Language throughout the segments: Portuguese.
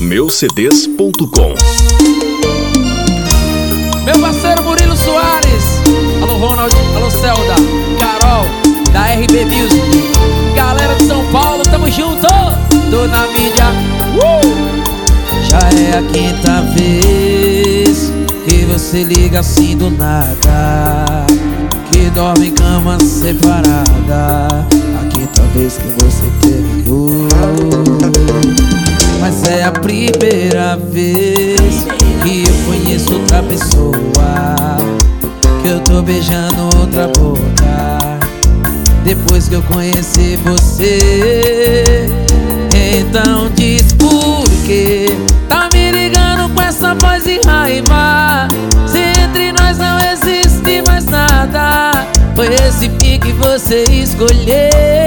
meucds.com. Meu parceiro Murilo Soares, alô Ronald, alô Celda, Carol, da RB Music. Galera de São Paulo, tamo junto, tô na mídia. Já é a quinta vez que você liga assim do nada, que dorme em cama separada. A quinta vez que você terminou. Mas é a primeira vez que eu conheço outra pessoa, que eu tô beijando outra boca, depois que eu conheci você. Então diz por que tá me ligando com essa voz de raiva, se entre nós não existe mais nada. Foi esse fim que você escolheu.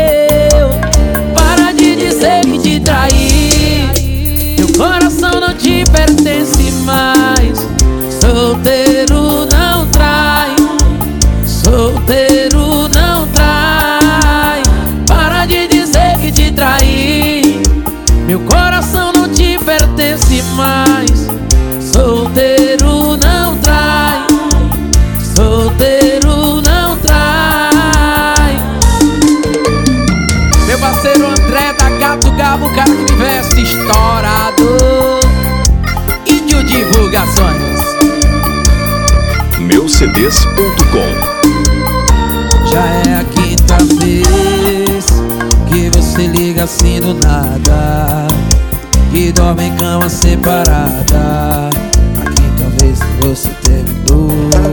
Para de dizer que te traí, meu coração não te pertence mais. Solteiro não trai, solteiro não trai. Para de dizer que te traí, meu coração não te pertence mais. Solteiro não trai, solteiro não trai. Meu parceiro André da Gato Gabo, o cara que me veste estourado. Índio Divulgações, meucds.com. já é a quinta vez que você liga assim do nada, que dorme em cama separada. A quinta vez que você terminou.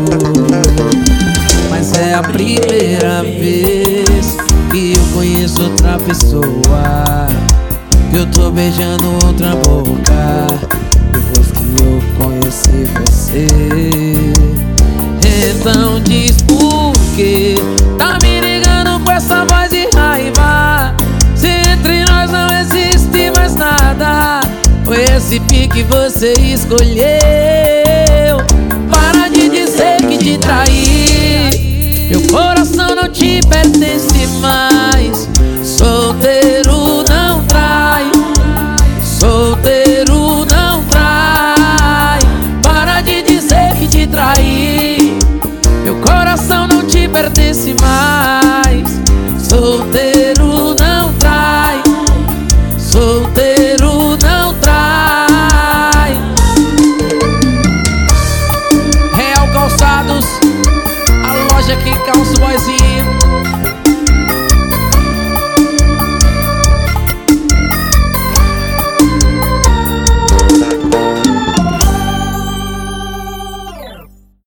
Mas é a primeira vez que eu conheço outra pessoa, que eu tô beijando outra boca, depois que eu conheci você. Então diz por que tá me ligando com essa voz de raiva, se entre nós não existe mais nada. Foi esse fim que você escolheu. Para de dizer que te traí, meu coração não te pertence mais. Solteiro não trai, solteiro não trai. Para de dizer que te traí, meu coração não te pertence mais.